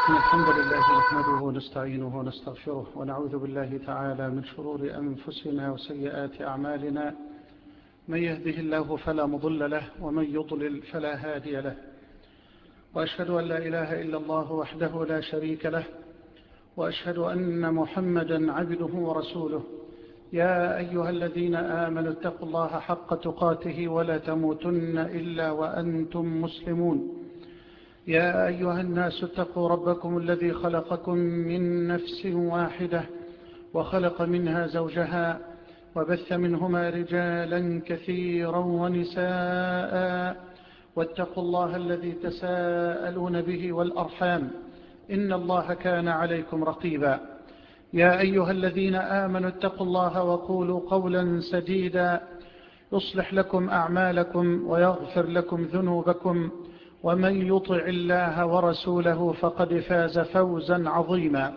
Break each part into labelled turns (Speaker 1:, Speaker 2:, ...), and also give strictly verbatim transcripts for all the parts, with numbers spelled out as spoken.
Speaker 1: إن الحمد لله نحمده ونستعينه ونستغفره ونعوذ بالله تعالى من شرور أنفسنا وسيئات أعمالنا. من يهده الله فلا مضل له ومن يضلل فلا هادي له، وأشهد أن لا إله إلا الله وحده لا شريك له، وأشهد أن محمدا عبده ورسوله. يا أيها الذين آمنوا اتقوا الله حق تقاته ولا تموتن إلا وأنتم مسلمون. يا أيها الناس اتقوا ربكم الذي خلقكم من نفس واحدة وخلق منها زوجها وبث منهما رجالا كثيرا ونساء، واتقوا الله الذي تساءلون به والأرحام إن الله كان عليكم رقيبا. يا أيها الذين آمنوا اتقوا الله وقولوا قولا سديدا يصلح لكم أعمالكم ويغفر لكم ذنوبكم، ومن يطع الله ورسوله فقد فاز فوزا عظيما.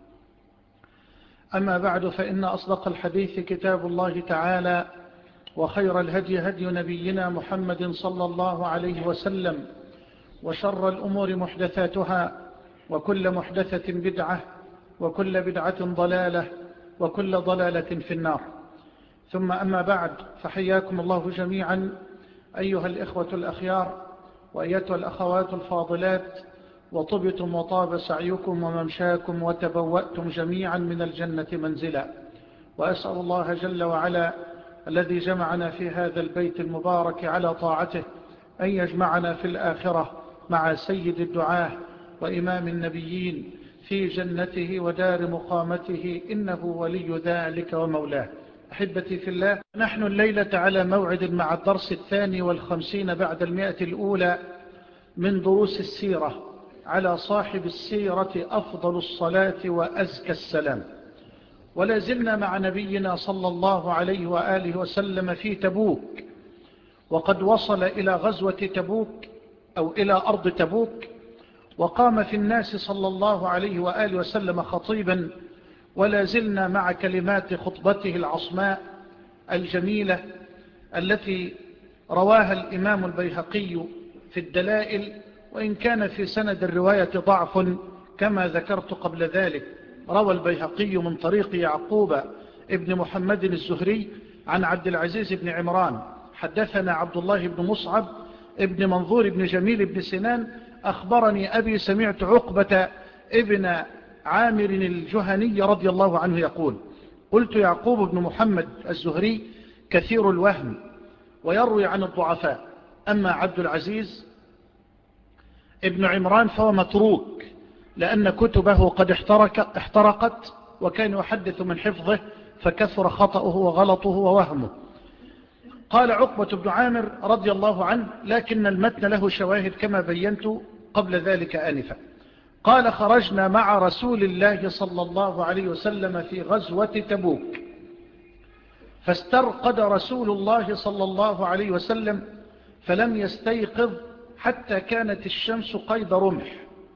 Speaker 1: أما بعد، فإن أصدق الحديث كتاب الله تعالى، وخير الهدي هدي نبينا محمد صلى الله عليه وسلم، وشر الأمور محدثاتها، وكل محدثة بدعة، وكل بدعة ضلالة، وكل ضلالة في النار. ثم أما بعد، فحياكم الله جميعا أيها الإخوة الأخيار وأيتها الأخوات الفاضلات، وطبتم وطاب سعيكم وممشاكم وتبوأتم جميعا من الجنة منزلا. وأسأل الله جل وعلا الذي جمعنا في هذا البيت المبارك على طاعته أن يجمعنا في الآخرة مع سيد الدعاة وإمام النبيين في جنته ودار مقامته، إنه ولي ذلك ومولاه. أحبتي في الله، نحن الليلة على موعد مع الدرس الثاني والخمسين بعد المئة الأولى من دروس السيرة على صاحب السيرة أفضل الصلاة وأزكى السلام. ولا زلنا مع نبينا صلى الله عليه وآله وسلم في تبوك، وقد وصل إلى غزوة تبوك أو إلى أرض تبوك، وقام في الناس صلى الله عليه وآله وسلم خطيبا. ولا زلنا مع كلمات خطبته العصماء الجميلة التي رواها الإمام البيهقي في الدلائل، وإن كان في سند الرواية ضعف كما ذكرت قبل ذلك. روى البيهقي من طريق يعقوب ابن محمد الزهري عن عبد العزيز بن عمران حدثنا عبد الله بن مصعب ابن منظور بن جميل بن سنان أخبرني أبي سمعت عقبة ابن عامر الجهني رضي الله عنه يقول: قلت يعقوب بن محمد الزهري كثير الوهم ويروي عن الضعفاء، أما عبد العزيز ابن عمران فهو متروك لأن كتبه قد احترق احترقت، وكان يحدث من حفظه فكثر خطأه وغلطه ووهمه. قال عقبة بن عامر رضي الله عنه: لكن المتن له شواهد كما بينت قبل ذلك آنفا. قال: خرجنا مع رسول الله صلى الله عليه وسلم في غزوة تبوك، فاسترقد رسول الله صلى الله عليه وسلم فلم يستيقظ حتى كانت الشمس قيد رمح.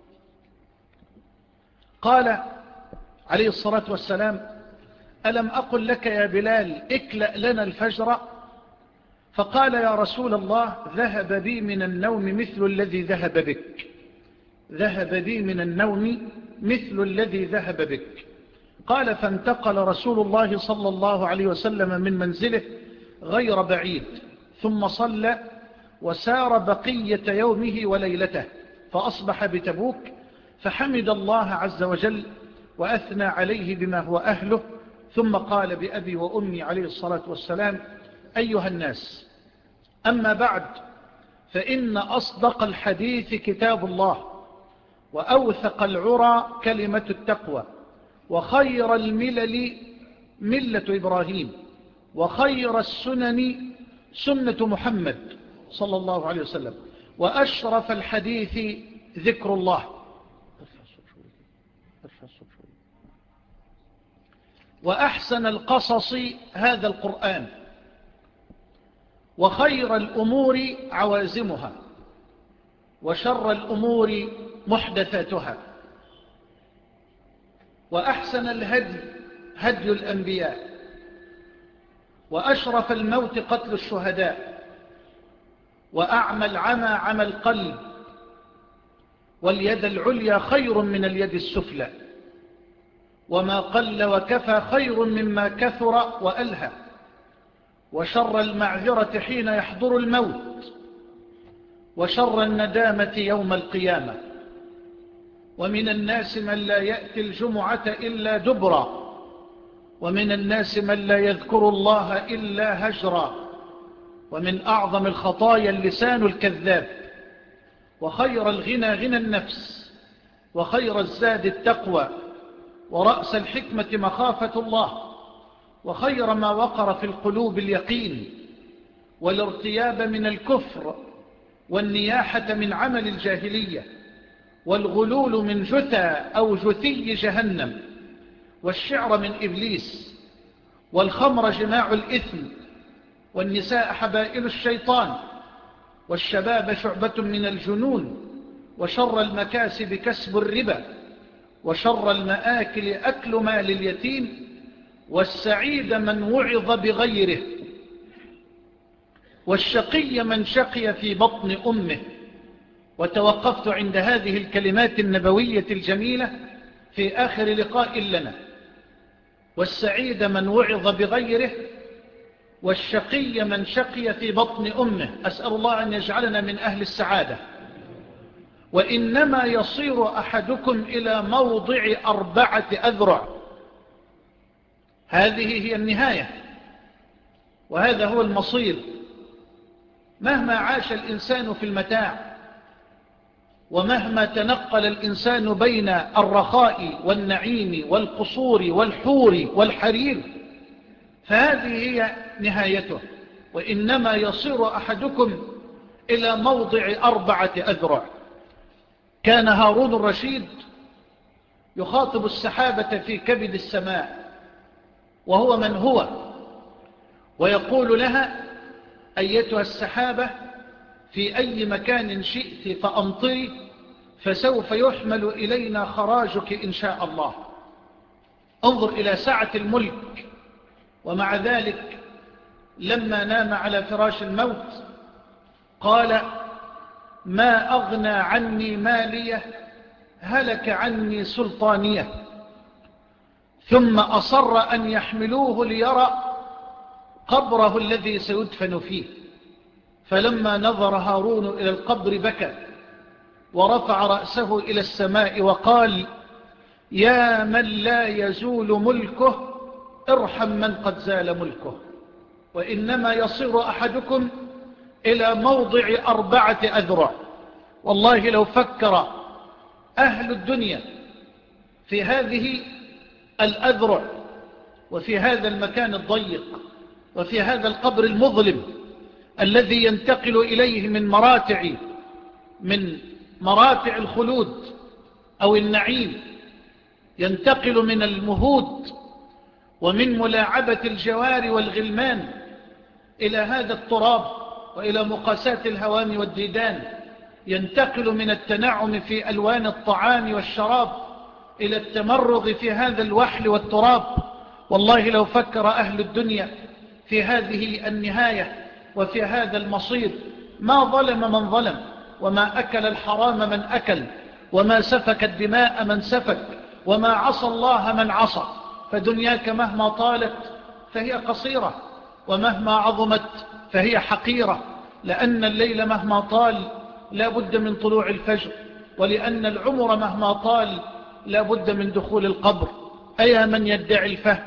Speaker 1: قال عليه الصلاة والسلام: ألم أقل لك يا بلال اكلأ لنا الفجر؟ فقال: يا رسول الله، ذهب بي من النوم مثل الذي ذهب بك ذهب بي من النوم مثل الذي ذهب بك. قال: فانتقل رسول الله صلى الله عليه وسلم من منزله غير بعيد، ثم صلى وسار بقية يومه وليلته، فأصبح بتبوك، فحمد الله عز وجل وأثنى عليه بما هو أهله، ثم قال بأبي وأمي عليه الصلاة والسلام: أيها الناس، أما بعد، فإن أصدق الحديث كتاب الله، وأوثق العرى كلمة التقوى، وخير الملل ملة إبراهيم، وخير السنن سنة محمد صلى الله عليه وسلم، وأشرف الحديث ذكر الله، وأحسن القصص هذا القرآن، وخير الأمور عوازمها، وشر الأمور محدثاتها، وأحسن الهدي هدي الأنبياء، وأشرف الموت قتل الشهداء، وأعمى العمى عمى القلب، واليد العليا خير من اليد السفلى، وما قل وكفى خير مما كثر وألهى، وشر المعذرة حين يحضر الموت، وشر الندامة يوم القيامة. ومن الناس من لا يأتي الجمعة إلا دبرا، ومن الناس من لا يذكر الله إلا هجرا. ومن أعظم الخطايا اللسان الكذاب. وخير الغنى غنى النفس، وخير الزاد التقوى، ورأس الحكمة مخافة الله، وخير ما وقر في القلوب اليقين، والارتياب من الكفر، والنياحة من عمل الجاهلية، والغلول من جثى أو جثي جهنم، والشعر من إبليس، والخمر جماع الإثم، والنساء حبائل الشيطان، والشباب شعبة من الجنون، وشر المكاسب كسب الربا، وشر المآكل أكل مال اليتيم، والسعيد من وعظ بغيره، والشقي من شقي في بطن أمه. وتوقفت عند هذه الكلمات النبوية الجميلة في آخر لقاء لنا. والسعيد من وعظ بغيره، والشقي من شقي في بطن أمه. أسأل الله أن يجعلنا من أهل السعادة. وإنما يصير أحدكم إلى موضع أربعة أذرع. هذه هي النهاية، وهذا هو المصير. مهما عاش الإنسان في المتاع، ومهما تنقل الإنسان بين الرخاء والنعيم والقصور والحور والحرير، فهذه هي نهايته. وإنما يصير أحدكم إلى موضع أربعة أذرع. كان هارون الرشيد يخاطب السحابة في كبد السماء، وهو من هو، ويقول لها: أيتها السحابة، في أي مكان شئت فأمطري، فسوف يحمل إلينا خراجك إن شاء الله. انظر إلى سعة الملك. ومع ذلك لما نام على فراش الموت قال: ما أغنى عني مالية، هلك عني سلطانية. ثم أصر أن يحملوه ليرى قبره الذي سيدفن فيه. فلما نظر هارون إلى القبر بكى، ورفع رأسه إلى السماء وقال: يا من لا يزول ملكه، ارحم من قد زال ملكه. وإنما يصير أحدكم إلى موضع أربعة أذرع. والله لو فكر أهل الدنيا في هذه الأذرع، وفي هذا المكان الضيق، وفي هذا القبر المظلم الذي ينتقل إليه من مراتع من مراتع الخلود أو النعيم، ينتقل من المهود ومن ملاعبة الجوار والغلمان إلى هذا التراب، وإلى مقاسات الهوام والديدان، ينتقل من التنعم في ألوان الطعام والشراب إلى التمرغ في هذا الوحل والتراب. والله لو فكر أهل الدنيا في هذه النهاية وفي هذا المصير ما ظلم من ظلم، وما أكل الحرام من أكل، وما سفك الدماء من سفك، وما عصى الله من عصى. فدنياك مهما طالت فهي قصيرة، ومهما عظمت فهي حقيرة، لأن الليل مهما طال لا بد من طلوع الفجر، ولأن العمر مهما طال لا بد من دخول القبر. أيا من يدعي الفهم،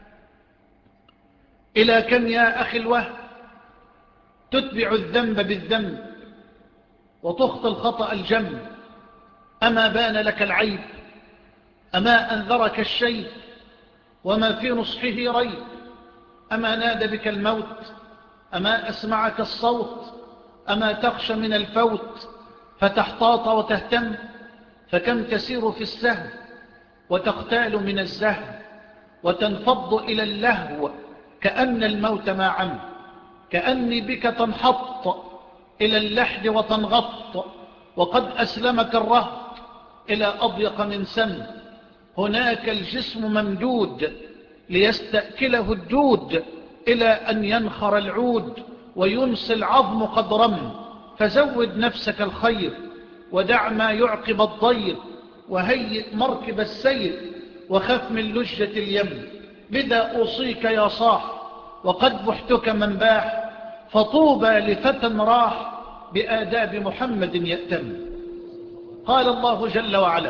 Speaker 1: إلى كم يا أخي الوهم تتبع الذنب بالذنب وتخطي الخطأ الجم؟ أما بان لك العيب، أما أنذرك الشيب، وما في نصحه ريب، أما نادى بك الموت، أما أسمعك الصوت، أما تخشى من الفوت فتحتاط وتهتم؟ فكم تسير في السهو وتقتال من الزهو، وتنفض إلى اللهو كأن الموت ما عم، كأني بك تنحط إلى اللحد وتنغط، وقد أسلمك الرهط إلى أضيق من سم. هناك الجسم ممدود ليستأكله الدود، إلى أن ينخر العود وينسي العظم قد رم. فزود نفسك الخير، ودع ما يعقب الضير، وهيئ مركب السير، وخف من لجة اليم. بذا أوصيك يا صاح، وقد بحتك من باح، فطوبى لفتى راح بآداب محمد يأتم. قال الله جل وعلا: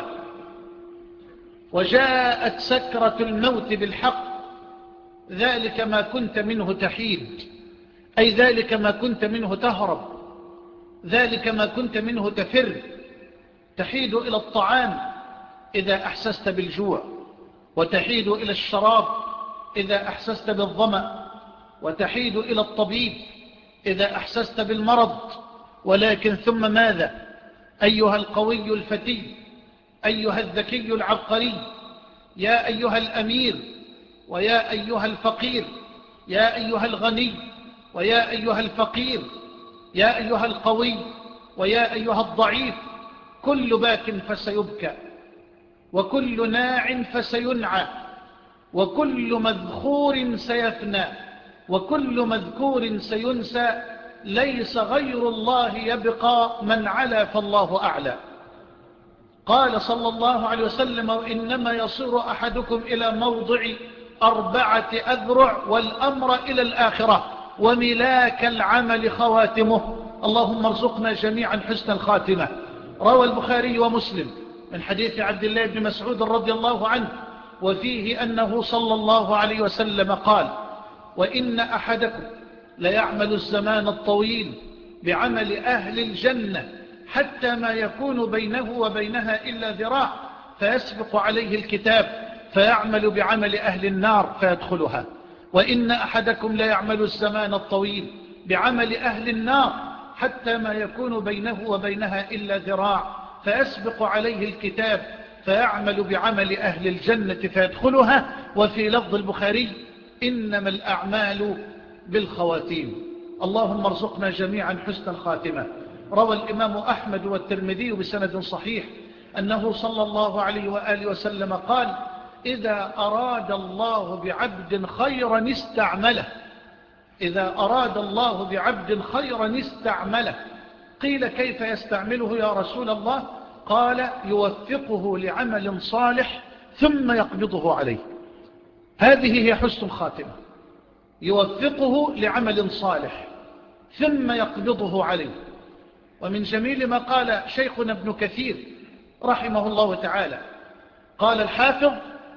Speaker 1: وجاءت سكرة الموت بالحق، ذلك ما كنت منه تحيد، أي ذلك ما كنت منه تهرب، ذلك ما كنت منه تفر. تحيد إلى الطعام إذا أحسست بالجوع، وتحيد إلى الشراب إذا أحسست بالظمأ، وتحيد إلى الطبيب إذا أحسست بالمرض. ولكن ثم ماذا؟ أيها القوي الفتي، أيها الذكي العبقري، يا أيها الأمير، ويا أيها الفقير، يا أيها الغني، ويا أيها الفقير، يا أيها القوي، ويا أيها الضعيف، كل باك فسيبكى، وكل ناع فسينعى، وكل مذخور سيفنى، وكل مذكور سينسى. ليس غير الله يبقى، من علا فالله أعلى. قال صلى الله عليه وسلم: وإنما يصير أحدكم إلى موضع أربعة أذرع، والأمر إلى الآخرة، وملاك العمل خواتمه. اللهم ارزقنا جميعا حسن الخاتمة. روى البخاري ومسلم من حديث عبد الله بن مسعود رضي الله عنه، وفيه أنه صلى الله عليه وسلم قال: وإن أحدكم ليعمل الزمان الطويل بعمل أهل الجنة، حتى ما يكون بينه وبينها إلا ذراع، فيسبق عليه الكتاب فيعمل بعمل أهل النار فيدخلها. وإن أحدكم ليعمل الزمان الطويل بعمل أهل النار، حتى ما يكون بينه وبينها إلا ذراع، فيسبق عليه الكتاب فيعمل بعمل أهل الجنة فيدخلها. وفي لفظ البخاري: إنما الأعمال بالخواتيم. اللهم ارزقنا جميعا حسن الخاتمة. روى الإمام أحمد والترمذي بسند صحيح أنه صلى الله عليه وآله وسلم قال: إذا أراد الله بعبد خيرا استعمله، إذا أراد الله بعبد خيرا استعمله. قيل: كيف يستعمله يا رسول الله؟ قال: يوفقه لعمل صالح ثم يقبضه عليه. هذه هي حسن الخاتمة، يوفقه لعمل صالح ثم يقبضه عليه. ومن جميل ما قال شيخنا ابن كثير رحمه الله تعالى، قال الحافظ: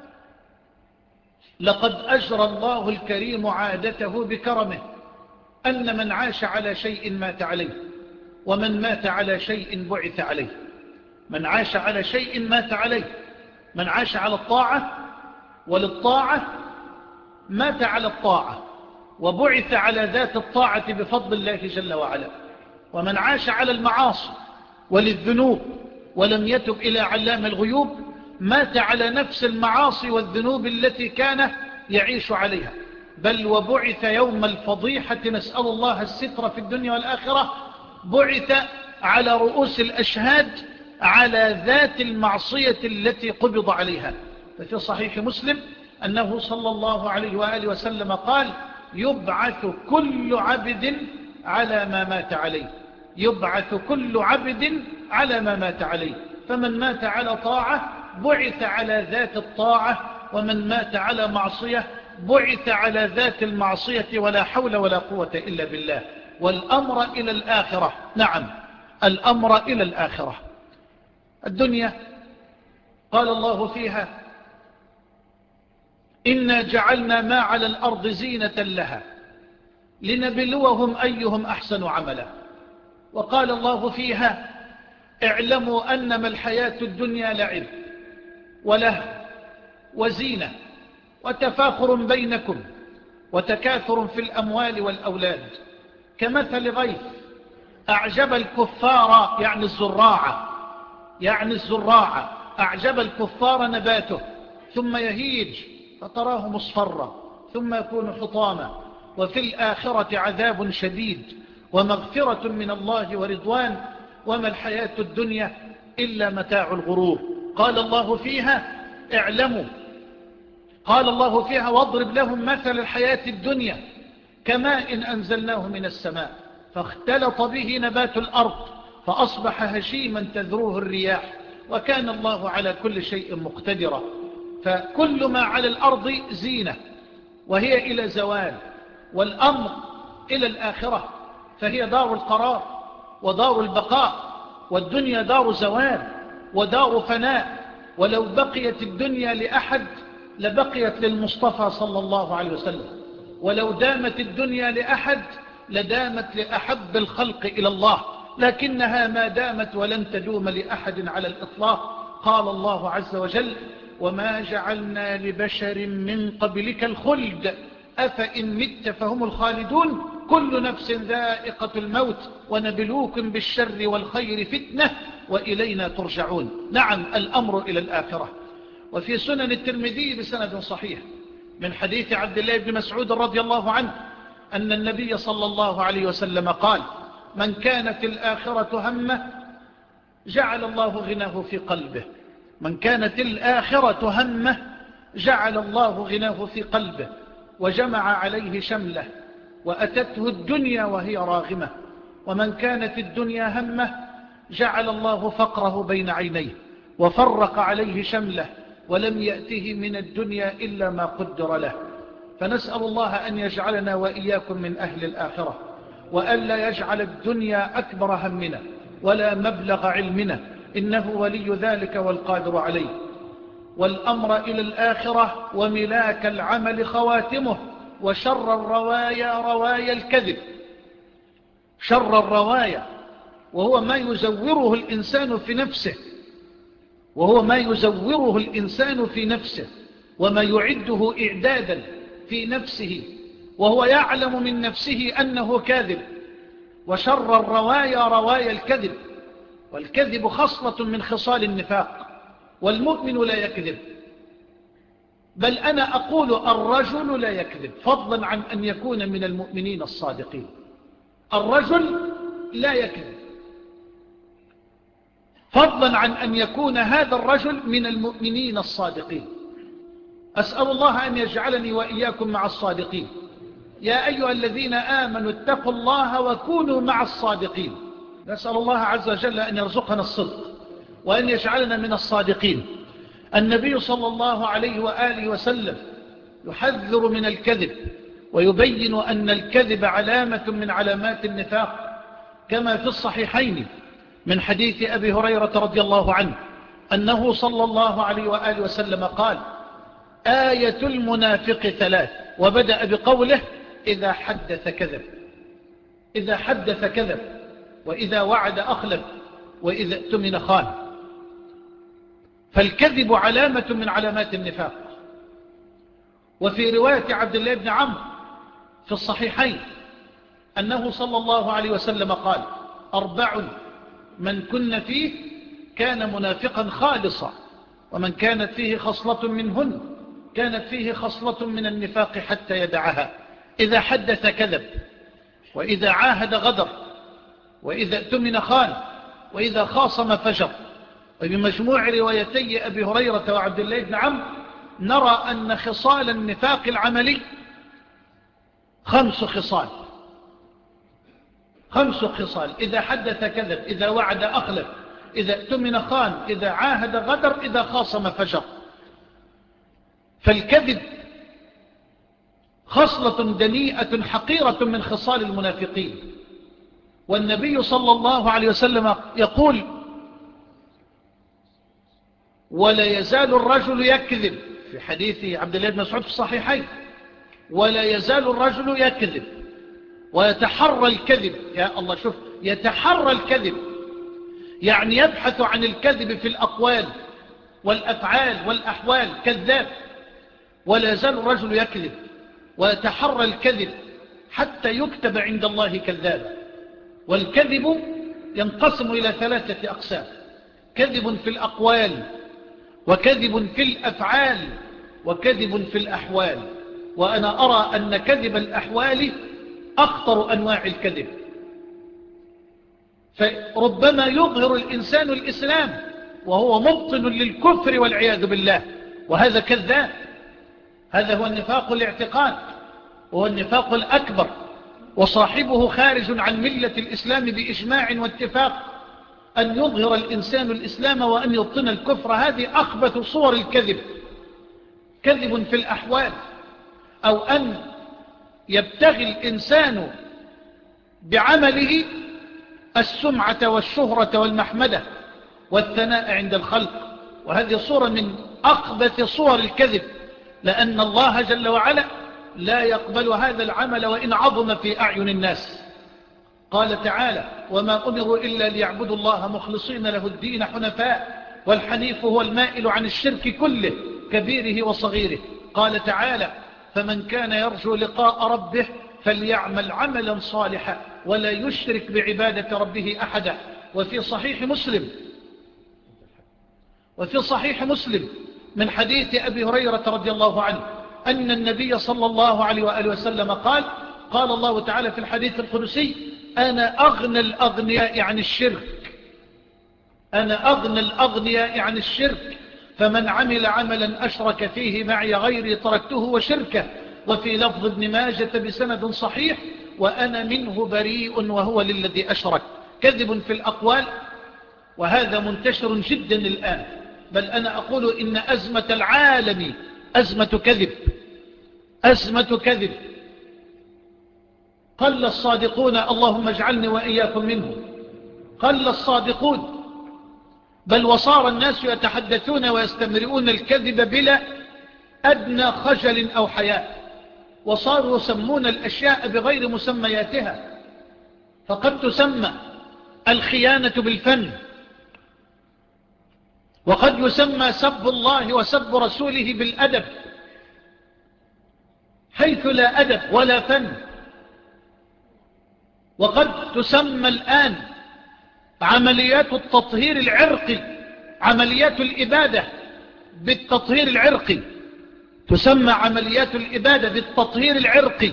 Speaker 1: لقد أجرى الله الكريم عادته بكرمه، أن من عاش على شيء مات عليه، ومن مات على شيء بعث عليه. من عاش على شيء مات عليه، من عاش على الطاعة وللطاعة مات على الطاعة، وبعث على ذات الطاعة بفضل الله جل وعلا. ومن عاش على المعاصي وللذنوب ولم يتب إلى علام الغيوب، مات على نفس المعاصي والذنوب التي كان يعيش عليها، بل وبعث يوم الفضيحة، نسأل الله الستر في الدنيا والآخرة، بعث على رؤوس الأشهاد على ذات المعصية التي قبض عليها. ففي صحيح مسلم أنه صلى الله عليه وآله وسلم قال: يبعث كل عبد على ما مات عليه، يبعث كل عبد على ما مات عليه. فمن مات على طاعة بعث على ذات الطاعة، ومن مات على معصية بعث على ذات المعصية، ولا حول ولا قوة إلا بالله. والأمر إلى الآخرة، نعم الأمر إلى الآخرة. الدنيا قال الله فيها: إنا جعلنا ما على الأرض زينة لها لنبلوهم أيهم أحسن عملا. وقال الله فيها: اعلموا أنما الحياة الدنيا لعب وله وزينة وتفاخر بينكم وتكاثر في الأموال والأولاد، كمثل غيث أعجب الكفار، يعني الزراعة، يعني الزراعة أعجب الكفار نباته، ثم يهيج فتراه مصفرا ثم يكون حطاما، وفي الآخرة عذاب شديد ومغفرة من الله ورضوان، وما الحياة الدنيا إلا متاع الغرور. قال الله فيها: اعلموا، قال الله فيها: واضرب لهم مثل الحياة الدنيا كماء إن أنزلناه من السماء فاختلط به نبات الأرض فأصبح هشيما تذروه الرياح، وكان الله على كل شيء مقتدرا. فكل ما على الأرض زينة وهي إلى زوال، والأمر إلى الآخرة فهي دار القرار ودار البقاء، والدنيا دار زوال ودار فناء. ولو بقيت الدنيا لأحد لبقيت للمصطفى صلى الله عليه وسلم، ولو دامت الدنيا لأحد لدامت لأحب الخلق إلى الله، لكنها ما دامت ولن تدوم لأحد على الإطلاق. قال الله عز وجل: وما جعلنا لبشر من قبلك الخلد أفإن مت فهم الخالدون كل نفس ذائقة الموت ونبلوكم بالشر والخير فتنة وإلينا ترجعون. نعم، الأمر إلى الآخرة. وفي سنن الترمذي بسند صحيح من حديث عبد الله بن مسعود رضي الله عنه أن النبي صلى الله عليه وسلم قال: من كانت الآخرة همه جعل الله غناه في قلبه. من كانت الآخرة همه جعل الله غناه في قلبه، وجمع عليه شمله، وأتته الدنيا وهي راغمة. ومن كانت الدنيا همه جعل الله فقره بين عينيه، وفرق عليه شمله، ولم يأته من الدنيا إلا ما قدر له. فنسأل الله أن يجعلنا وإياكم من أهل الآخرة، وأن لا يجعل الدنيا أكبر همنا ولا مبلغ علمنا، إنه ولي ذلك والقادر عليه. والأمر إلى الآخرة وملاك العمل خواتمه، وشر الروايا روايا الكذب. شر الروايا وهو ما يزوره الإنسان في نفسه، وهو ما يزوره الإنسان في نفسه وما يعده إعدادا في نفسه وهو يعلم من نفسه أنه كاذب. وشر الروايا روايا الكذب، والكذب خصلة من خصال النفاق، والمؤمن لا يكذب. بل أنا أقول الرجل لا يكذب، فضلا عن أن يكون من المؤمنين الصادقين. الرجل لا يكذب، فضلا عن أن يكون هذا الرجل من المؤمنين الصادقين. أسأل الله أن يجعلني وإياكم مع الصادقين. يا أيها الذين آمنوا اتقوا الله وكونوا مع الصادقين. نسأل الله عز وجل أن يرزقنا الصدق وأن يجعلنا من الصادقين. النبي صلى الله عليه وآله وسلم يحذر من الكذب، ويبين أن الكذب علامة من علامات النفاق، كما في الصحيحين من حديث أبي هريرة رضي الله عنه أنه صلى الله عليه وآله وسلم قال: آية المنافق ثلاث، وبدأ بقوله: إذا حدث كذب. إذا حدث كذب، وإذا وعد أخلف، وإذا اؤتمن خان. فالكذب علامة من علامات النفاق. وفي رواية عبد الله بن عمرو في الصحيحين أنه صلى الله عليه وسلم قال: أربع من كن فيه كان منافقا خالصا، ومن كانت فيه خصلة منهن كانت فيه خصلة من النفاق حتى يدعها: إذا حدث كذب، وإذا عاهد غدر، وإذا اؤتمن خان، وإذا خاصم فجر. وبمجموع روايتي أبي هريرة وعبد الله بن عمرو نرى أن خصال النفاق العملي خمس خصال. خمس خصال: إذا حدث كذب، إذا وعد أخلف، إذا اؤتمن خان، إذا عاهد غدر، إذا خاصم فجر. فالكذب خصلة دنيئة حقيرة من خصال المنافقين. والنبي صلى الله عليه وسلم يقول: ولا يزال الرجل يكذب، في حديث عبد الله بن مسعود في الصحيحين: ولا يزال الرجل يكذب ويتحرى الكذب. يا الله، شوف، يتحرى الكذب يعني يبحث عن الكذب في الأقوال والأفعال والأحوال، كذاب. ولا يزال الرجل يكذب ويتحرى الكذب حتى يكتب عند الله كذابا. والكذب ينقسم إلى ثلاثة أقسام: كذب في الأقوال، وكذب في الأفعال، وكذب في الأحوال. وأنا أرى أن كذب الأحوال أخطر أنواع الكذب. فربما يظهر الإنسان الإسلام وهو مبطن للكفر والعياذ بالله، وهذا كذاب. هذا هو النفاق الاعتقاد، وهو النفاق الأكبر، وصاحبه خارج عن ملة الإسلام بإجماع واتفاق. أن يظهر الإنسان الإسلام وأن يبطن الكفر. هذه أخبث صور الكذب، كذب في الأحوال، أو أن يبتغي الإنسان بعمله السمعة والشهرة والمحمدة والثناء عند الخلق، وهذه صورة من أخبث صور الكذب، لأن الله جل وعلا لا يقبل هذا العمل وإن عظم في أعين الناس. قال تعالى: وما أمروا إلا ليعبدوا الله مخلصين له الدين حنفاء، والحنيف هو المائل عن الشرك كله كبيره وصغيره. قال تعالى: فمن كان يرجو لقاء ربه فليعمل عملا صالحا ولا يشرك بعبادة ربه أحدا. وفي صحيح مسلم وفي صحيح مسلم من حديث أبي هريرة رضي الله عنه أن النبي صلى الله عليه وآله وسلم قال: قال الله تعالى في الحديث القدسي: أنا أغنى الأغنياء عن الشرك أنا أغنى الأغنياء عن الشرك فمن عمل عملا أشرك فيه معي غيري تركته وشركه. وفي لفظ ابن ماجة بسند صحيح: وأنا منه بريء وهو للذي أشرك. كذب في الأقوال، وهذا منتشر جدا الآن، بل أنا أقول إن أزمة العالم أزمة كذب أزمة كذب. قل الصادقون، اللهم اجعلني وإياكم منهم، قل الصادقون، بل وصار الناس يتحدثون ويستمرئون الكذب بلا أدنى خجل أو حياء، وصاروا يسمون الأشياء بغير مسمياتها. فقد تسمى الخيانة بالفن، وقد يسمى سب الله وسب رسوله بالأدب، حيث لا أدب ولا فن. وقد تسمى الآن عمليات التطهير العرقي، عمليات الإبادة بالتطهير العرقي، تسمى عمليات الإبادة بالتطهير العرقي،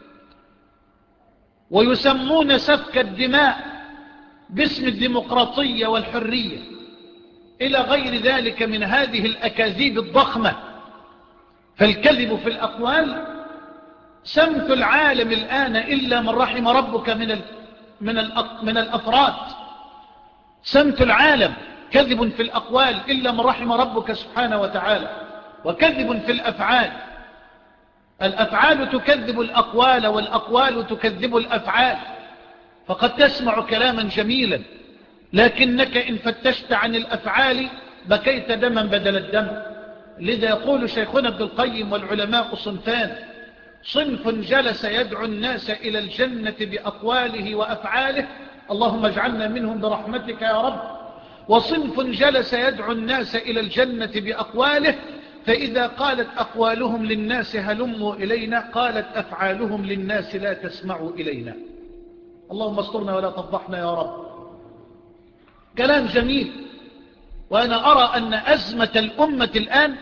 Speaker 1: ويسمون سفك الدماء باسم الديمقراطية والحرية، إلى غير ذلك من هذه الأكاذيب الضخمة. فالكذب في الأقوال سمت العالم الآن إلا من رحم ربك من من من الأفراد. سمت العالم كذب في الأقوال إلا من رحم ربك سبحانه وتعالى. وكذب في الأفعال، الأفعال تكذب الأقوال والأقوال تكذب الأفعال. فقد تسمع كلاما جميلا، لكنك إن فتشت عن الأفعال بكيت دما بدل الدم. لذا يقول شيخنا ابن القيم: والعلماء صنفان، صنف جلس يدعو الناس إلى الجنة بأقواله وأفعاله، اللهم اجعلنا منهم برحمتك يا رب. وصنف جلس يدعو الناس إلى الجنة بأقواله، فإذا قالت أقوالهم للناس هلموا إلينا، قالت أفعالهم للناس لا تسمعوا إلينا. اللهم استرنا ولا تفضحنا يا رب. كلام جميل. وأنا أرى أن أزمة الأمة الآن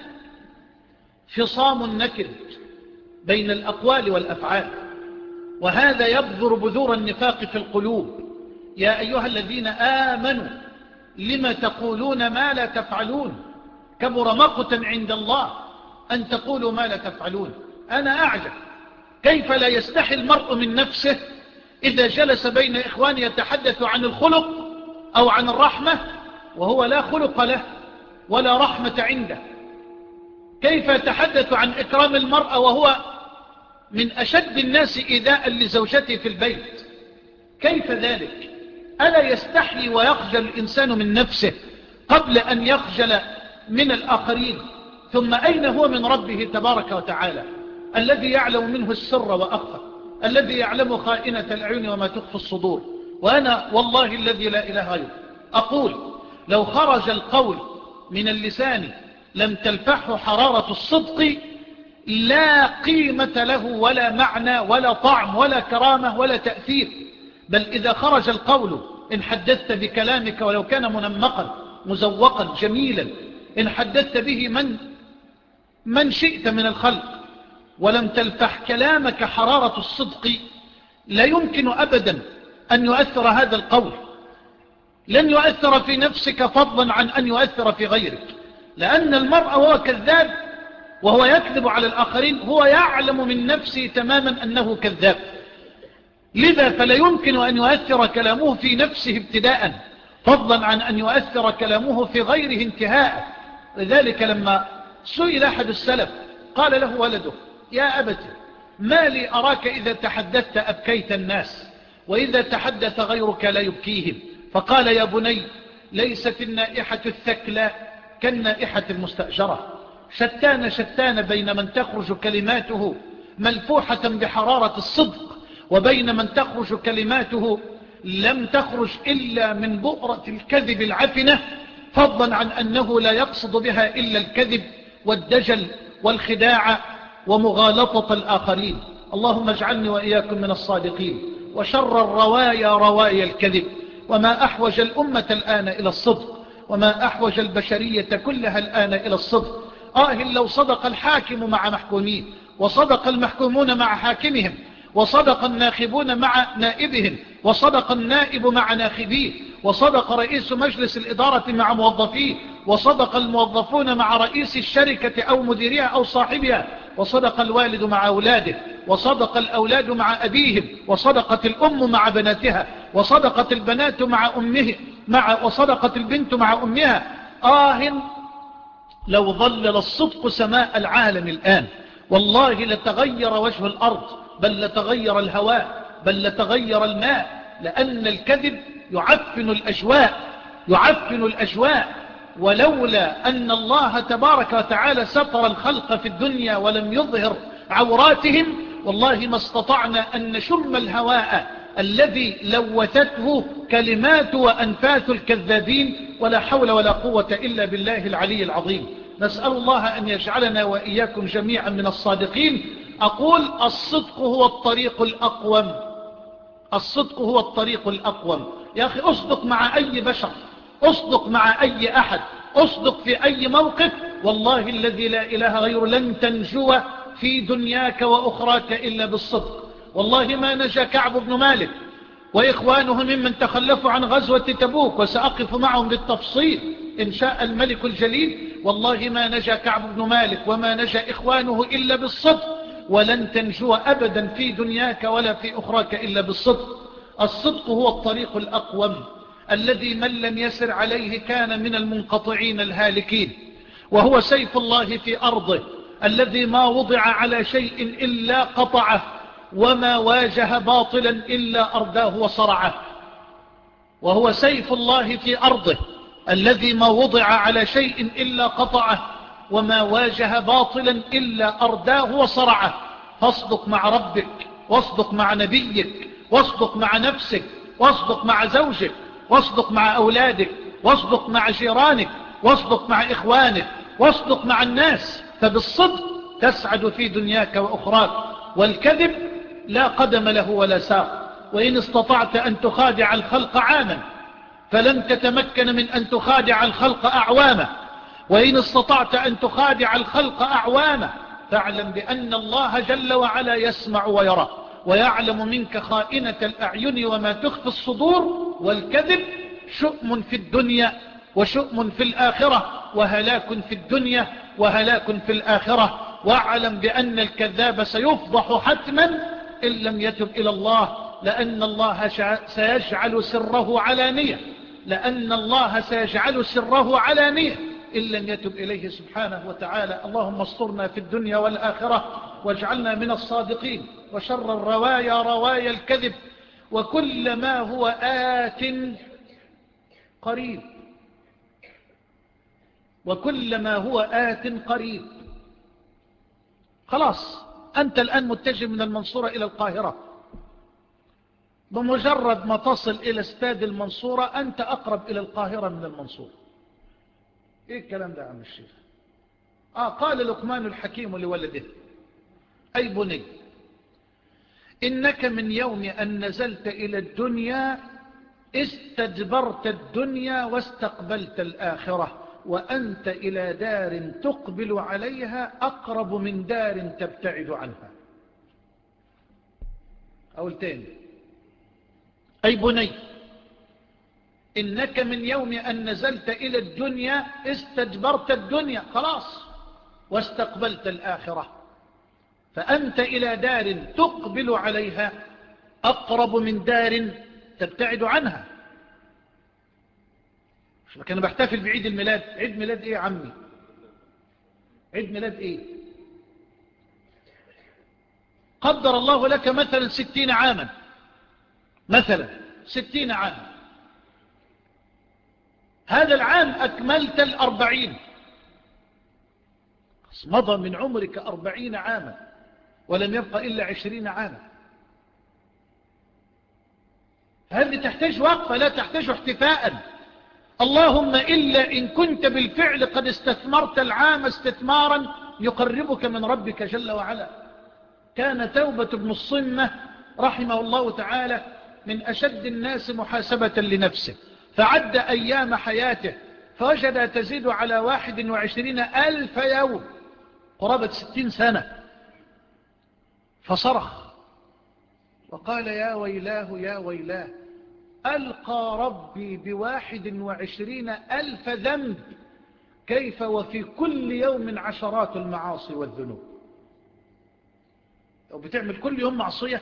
Speaker 1: فصام نكد بين الأقوال والأفعال، وهذا يبذر بذور النفاق في القلوب. يا أيها الذين آمنوا لما تقولون ما لا تفعلون، كبر مقتا عند الله أن تقولوا ما لا تفعلون. أنا أعجب كيف لا يستحي المرء من نفسه إذا جلس بين إخوان يتحدث عن الخلق أو عن الرحمة وهو لا خلق له ولا رحمة عنده. كيف يتحدث عن إكرام المرأة وهو من أشد الناس إيذاء لزوجته في البيت؟ كيف ذلك؟ ألا يستحي ويخجل الإنسان من نفسه قبل أن يخجل من الآخرين؟ ثم أين هو من ربه تبارك وتعالى الذي يعلم منه السر وأخفى، الذي يعلم خائنة الأعين وما تخفي الصدور؟ وأنا والله الذي لا إله غيره أقول: لو خرج القول من اللسان لم تلفحه حرارة الصدق لا قيمة له ولا معنى ولا طعم ولا كرامة ولا تأثير. بل إذا خرج القول إن حدثت بكلامك ولو كان منمقا مزوقا جميلا، إن حدثت به من من شئت من الخلق ولم تلفح كلامك حرارة الصدق، لا يمكن أبدا أن يؤثر هذا القول. لن يؤثر في نفسك فضلا عن أن يؤثر في غيرك، لأن المرء هو كذاب وهو يكذب على الآخرين هو يعلم من نفسه تماما أنه كذاب. لذا فلا يمكن أن يؤثر كلامه في نفسه ابتداء، فضلا عن أن يؤثر كلامه في غيره انتهاء. لذلك لما سئل أحد السلف قال له ولده: يا أبت، ما لي أراك إذا تحدثت أبكيت الناس، وإذا تحدث غيرك لا يبكيهم؟ فقال: يا بني، ليست النائحة الثكلاء كالنائحة المستأجرة، شتان شتان بين من تخرج كلماته ملفوحة بحرارة الصدق، وبين من تخرج كلماته لم تخرج إلا من بؤرة الكذب العفنة، فضلا عن أنه لا يقصد بها إلا الكذب والدجل والخداع ومغالطة الآخرين. اللهم اجعلني وإياكم من الصادقين. وشر الروايا روايا الكذب، وما أحوج الأمة الآن إلى الصدق، وما أحوج البشرية كلها الآن إلى الصدق. آه لو صدق الحاكم مع محكومين، وصدق المحكومون مع حاكمهم، وصدق الناخبون مع نائبهم، وصدق النائب مع ناخبيه، وصدق رئيس مجلس الإدارة مع موظفيه، وصدق الموظفون مع رئيس الشركة أو مديرها أو صاحبها، وصدق الوالد مع أولاده، وصدق الأولاد مع أبيهم، وصدقت الأم مع بناتها، وصدقت البنات مع أمه مع وصدقت البنت مع أمها. آه لو ظلل الصدق سماء العالم الآن، والله لتغير وجه الأرض، بل لتغير الهواء، بل لتغير الماء، لأن الكذب يعفن الأجواء، يعفن الأجواء. ولولا أن الله تبارك وتعالى ستر الخلق في الدنيا ولم يظهر عوراتهم، والله ما استطعنا أن نشم الهواء الذي لوثته كلمات وأنفاث الكذابين. ولا حول ولا قوة إلا بالله العلي العظيم. نسأل الله أن يجعلنا وإياكم جميعا من الصادقين. أقول: الصدق هو الطريق الأقوم، الصدق هو الطريق الأقوم. يا أخي أصدق مع أي بشر، أصدق مع أي أحد، أصدق في أي موقف، والله الذي لا إله غيره لن تنجو في دنياك وأخراك إلا بالصدق. والله ما نجا كعب بن مالك وإخوانه ممن تخلفوا عن غزوة تبوك، وسأقف معهم بالتفصيل إن شاء الملك الجليل. والله ما نجا كعب بن مالك وما نجا إخوانه إلا بالصدق، ولن تنجو أبدا في دنياك ولا في أخراك إلا بالصدق. الصدق هو الطريق الأقوم الذي من لم يسر عليه كان من المنقطعين الهالكين، وهو سيف الله في أرضه الذي ما وضع على شيء إلا قطعه، وما واجه باطلا إلا أرداه وصرعه. وهو سيف الله في أرضه الذي ما وضع على شيء إلا قطعه، وما واجه باطلا إلا أرداه وصرعه. فاصدق مع ربك، واصدق مع نبيك، واصدق مع نفسك، واصدق مع زوجك، واصدق مع أولادك، واصدق مع جيرانك، واصدق مع إخوانك، واصدق مع الناس، فبالصدق تسعد في دنياك وأخراك. والكذب لا قدم له ولا ساق. وإن استطعت أن تخادع الخلق عاما فلن تتمكن من أن تخادع الخلق أعواما، وإن استطعت أن تخادع الخلق أعواما فاعلم بأن الله جل وعلا يسمع ويرى، ويعلم منك خائنة الأعين وما تخفي الصدور. والكذب شؤم في الدنيا وشؤم في الآخرة، وهلاك في الدنيا وهلاك في الآخرة. واعلم بأن الكذاب سيفضح حتما إن لم يتب إلى الله، لأن الله سيجعل سره علانية، لأن الله سيجعل سره علانية إن لم يتب إليه سبحانه وتعالى. اللهم استرنا في الدنيا والآخرة واجعلنا من الصادقين. وشر الروايا روايا الكذب، وكل ما هو آت قريب، وكل ما هو آت قريب. خلاص أنت الآن متجه من المنصورة إلى القاهرة، بمجرد ما تصل إلى استاد المنصورة أنت أقرب إلى القاهرة من المنصورة. إيه الكلام ده يا عم الشيخ؟ آه قال لقمان الحكيم لولده: أي بني، إنك من يوم أن نزلت إلى الدنيا استدبرت الدنيا واستقبلت الآخرة، وأنت إلى دار تقبل عليها أقرب من دار تبتعد عنها. أقول تاني: أي بني، إنك من يوم أن نزلت إلى الدنيا استدبرت الدنيا خلاص واستقبلت الآخرة، فأنت إلى دار تقبل عليها أقرب من دار تبتعد عنها. كان بحتفل بعيد الميلاد. عيد ميلاد ايه يا عمي؟ عيد ميلاد ايه؟ قدر الله لك مثلا ستين عاما، مثلا ستين عاما، هذا العام أكملت الأربعين، مضى من عمرك أربعين عاما ولم يبقى إلا عشرين عاما. هذه تحتاج وقفة، لا تحتاج احتفاء. اللهم إلا إن كنت بالفعل قد استثمرت العام استثمارا يقربك من ربك جل وعلا. كان توبة بن الصمة رحمه الله تعالى من أشد الناس محاسبة لنفسه، فعد أيام حياته فوجد تزيد على واحد وعشرين ألف يوم، قرابة ستين سنة، فصرخ وقال يا ويلاه يا ويلاه، ألقى ربي بواحد وعشرين ألف ذنب، كيف وفي كل يوم عشرات المعاصي والذنوب. لو بتعمل كل يوم معصية،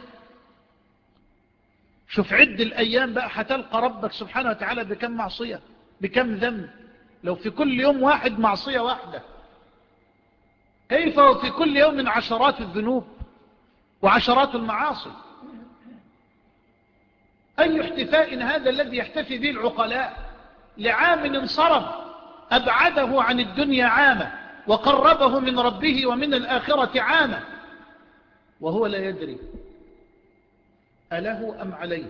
Speaker 1: شوف عد الأيام بقى هتلقى ربك سبحانه وتعالى بكم معصية، بكم ذنب. لو في كل يوم واحد معصية واحدة، كيف وفي كل يوم عشرات الذنوب وعشرات المعاصي. أي احتفاء هذا الذي يحتفي به العقلاء لعام انصرم أبعده عن الدنيا عاما وقربه من ربه ومن الآخرة عاما، وهو لا يدري أله أم عليه.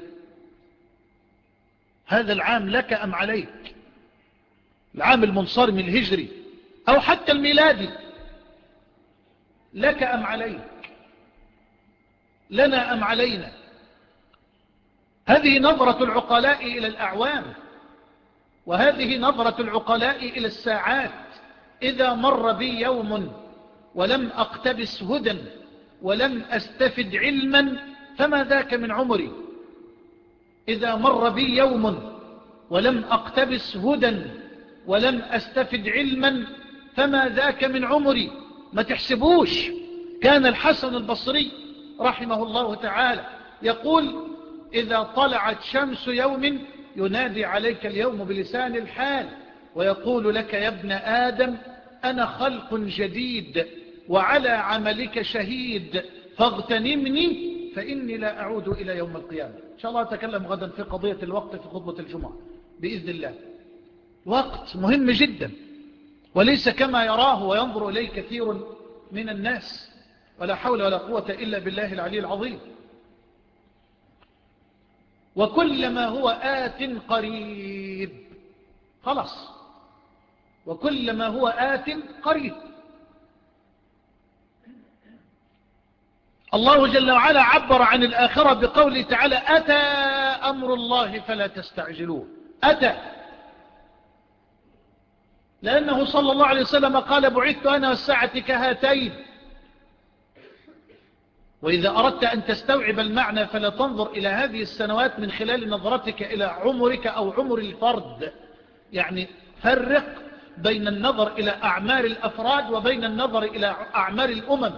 Speaker 1: هذا العام لك أم عليك؟ العام المنصرم الهجري أو حتى الميلادي لك أم عليك؟ لنا أم علينا؟ هذه نظرة العقلاء إلى الأعوام، وهذه نظرة العقلاء إلى الساعات. إذا مر بي يوم ولم أقتبس هدى ولم أستفد علما فما ذاك من عمري. إذا مر بي يوم ولم أقتبس هدى ولم أستفد علما فما ذاك من عمري. ما تحسبوش. كان الحسن البصري رحمه الله تعالى يقول إذا طلعت شمس يوم ينادي عليك اليوم بلسان الحال ويقول لك يا ابن آدم أنا خلق جديد وعلى عملك شهيد فاغتنمني فإني لا أعود إلى يوم القيامة. إن شاء الله أتكلم غدا في قضية الوقت في خطبة الجمعة بإذن الله. وقت مهم جدا، وليس كما يراه وينظر إليه كثير من الناس، ولا حول ولا قوة إلا بالله العلي العظيم. وكلما هو آت قريب، خلاص، وكلما هو آت قريب. الله جل وعلا عبر عن الآخرة بقوله تعالى أتى أمر الله فلا تستعجلوه. أتى، لأنه صلى الله عليه وسلم قال بعثت أنا والساعة كهاتين. وإذا أردت أن تستوعب المعنى فلا تنظر إلى هذه السنوات من خلال نظرتك إلى عمرك أو عمر الفرد. يعني فرق بين النظر إلى أعمار الأفراد وبين النظر إلى أعمار الأمم.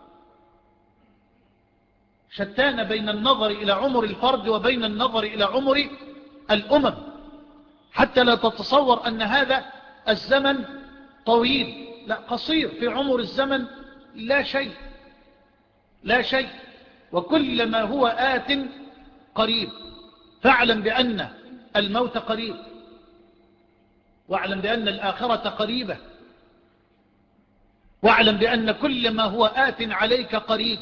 Speaker 1: شتان بين النظر إلى عمر الفرد وبين النظر إلى عمر الأمم، حتى لا تتصور أن هذا الزمن طويل، لا، قصير. في عمر الزمن لا شيء، لا شيء. وكلما هو آت قريب. فاعلم بأن الموت قريب، واعلم بأن الآخرة قريبة، واعلم بأن كل ما هو آت عليك قريب.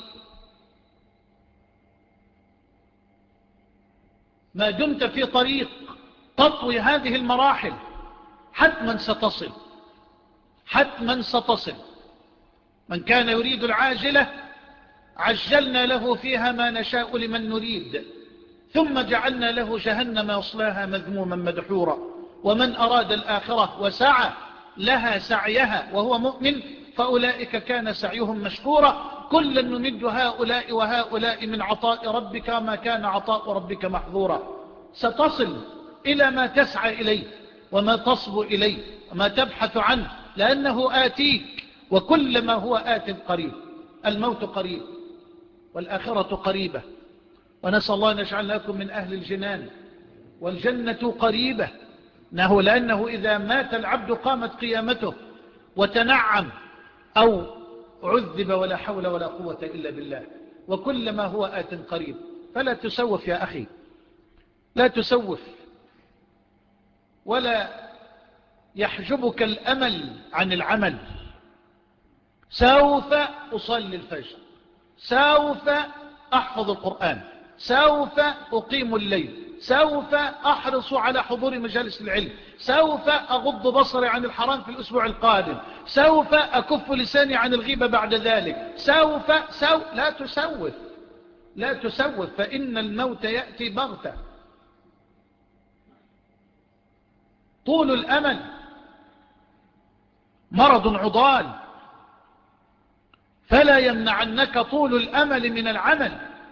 Speaker 1: ما دمت في طريق تطوي هذه المراحل حتما ستصل، حتما ستصل. من كان يريد العاجلة عجلنا له فيها ما نشاء لمن نريد ثم جعلنا له جهنم يصلاها مذموما مدحورا. ومن أراد الآخرة وسعى لها سعيها وهو مؤمن فأولئك كان سعيهم مشكورا. كلا نمد هؤلاء وهؤلاء من عطاء ربك ما كان عطاء ربك محظورا. ستصل إلى ما تسعى إليه وما تصبو إليه وما تبحث عنه، لأنه آتيك. وكلما هو آت قريب. الموت قريب والآخرة قريبة، ونسأل الله أن يجعلناكم من أهل الجنان. والجنة قريبة إنه لأنه إذا مات العبد قامت قيامته وتنعم أو عذب، ولا حول ولا قوة إلا بالله، وكل ما هو آت قريب. فلا تسوف يا أخي، لا تسوف، ولا يحجبك الأمل عن العمل. سوف أصلي الفجر، سوف أحفظ القرآن، سوف أقيم الليل، سوف أحرص على حضور مجالس العلم، سوف أغض بصري عن الحرام في الأسبوع القادم، سوف أكف لساني عن الغيبة بعد ذلك، سوف سوف لا تسوف، لا تسوف، فإن الموت يأتي بغتة. طول الأمل مرض عضال، فلا يمنعنك طول الأمل من العمل.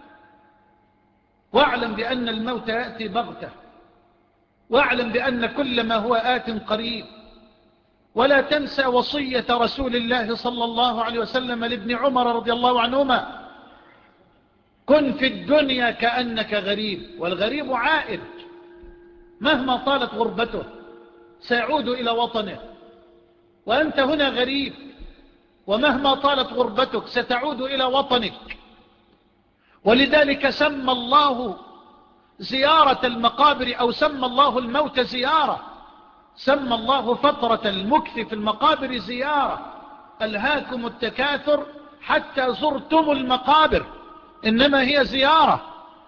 Speaker 1: واعلم بأن الموت يأتي بغتة، واعلم بأن كل ما هو آت قريب. ولا تنسى وصية رسول الله صلى الله عليه وسلم لابن عمر رضي الله عنهما: كن في الدنيا كأنك غريب، والغريب عائد، مهما طالت غربته سيعود إلى وطنه، وأنت هنا غريب، ومهما طالت غربتك ستعود إلى وطنك. ولذلك سمى الله زيارة المقابر، أو سمى الله الموت زيارة، سمى الله فترة المكث في المقابر زيارة. ألهاكم التكاثر حتى زرتم المقابر، إنما هي زيارة،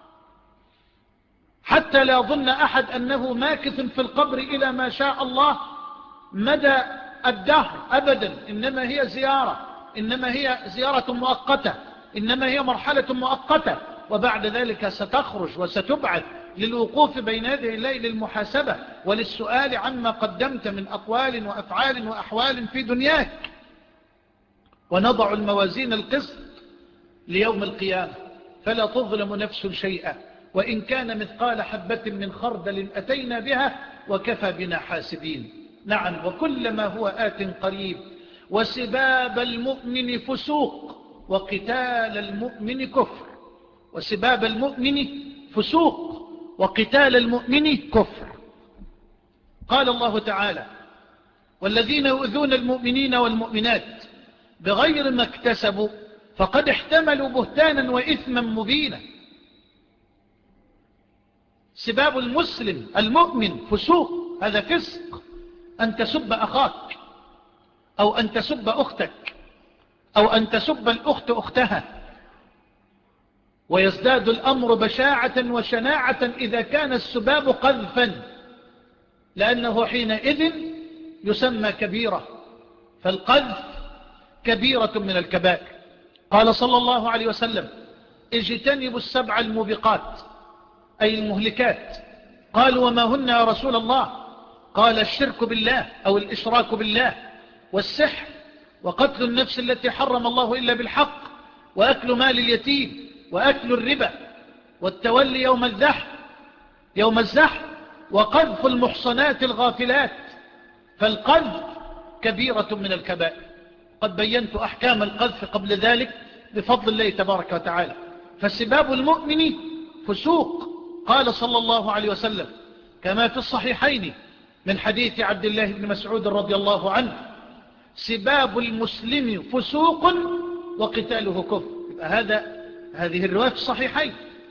Speaker 1: حتى لا يظن أحد أنه ماكث في القبر إلى ما شاء الله مدى الدهر، أبدا، إنما هي زيارة، إنما هي زيارة مؤقتة، إنما هي مرحلة مؤقتة، وبعد ذلك ستخرج وستبعث للوقوف بين يدي الله للمحاسبة وللسؤال عما قدمت من أقوال وأفعال وأحوال في دنياك. ونضع الموازين القسط ليوم القيامة فلا تظلم نفس شيئا، وإن كان مثقال حبة من خردل أتينا بها وكفى بنا حاسبين. نعم، وكل ما هو آت قريب. وسباب المؤمن فسوق، وقتال المؤمن كفر. وسباب المؤمن فسوق، وقتال المؤمن كفر. قال الله تعالى: والذين يؤذون المؤمنين والمؤمنات بغير ما اكتسبوا فقد احتملوا بهتانا وإثما مبينا. سباب المسلم المؤمن فسوق، هذا فسق. أن تسب أخاك، أو أن تسب أختك، أو أن تسب الأخت أختها. ويزداد الأمر بشاعة وشناعة إذا كان السباب قذفا، لأنه حينئذ يسمى كبيرة، فالقذف كبيرة من الكبائر. قال صلى الله عليه وسلم: اجتنبوا السبع الموبقات، أي المهلكات. قالوا: وما هن يا رسول الله؟ قال: الشرك بالله أو الإشراك بالله، والسحر، وقتل النفس التي حرم الله إلا بالحق، وأكل مال اليتيم، وأكل الربا، والتولي يوم الزحف يوم الزحف وقذف المحصنات الغافلات. فالقذف كبيرة من الكبائر. قد بينت أحكام القذف قبل ذلك بفضل الله تبارك وتعالى. فسباب المؤمن فسوق. قال صلى الله عليه وسلم كما في الصحيحين من حديث عبد الله بن مسعود رضي الله عنه: سباب المسلم فسوق وقتاله كفر. هذا هذه الرواية في الصحيحين،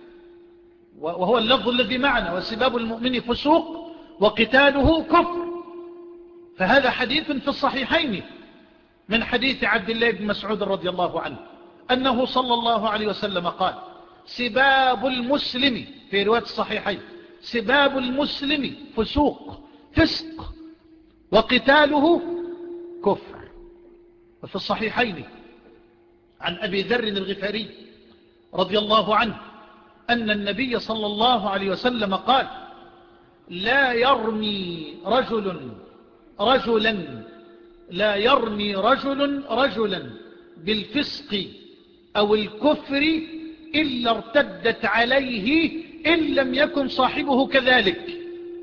Speaker 1: وهو اللفظ الذي معنا: وسباب المؤمن فسوق وقتاله كفر. فهذا حديث في الصحيحين من حديث عبد الله بن مسعود رضي الله عنه أنه صلى الله عليه وسلم قال: سباب المسلم، في رواية الصحيحين: سباب المسلم فسوق، فسق، وقتاله كفر. وفي الصحيحين عن أبي ذر الغفاري رضي الله عنه أن النبي صلى الله عليه وسلم قال: لا يرمي رجل رجلا لا يرمي رجل رجلا بالفسق أو الكفر إلا ارتدت عليه إن لم يكن صاحبه كذلك.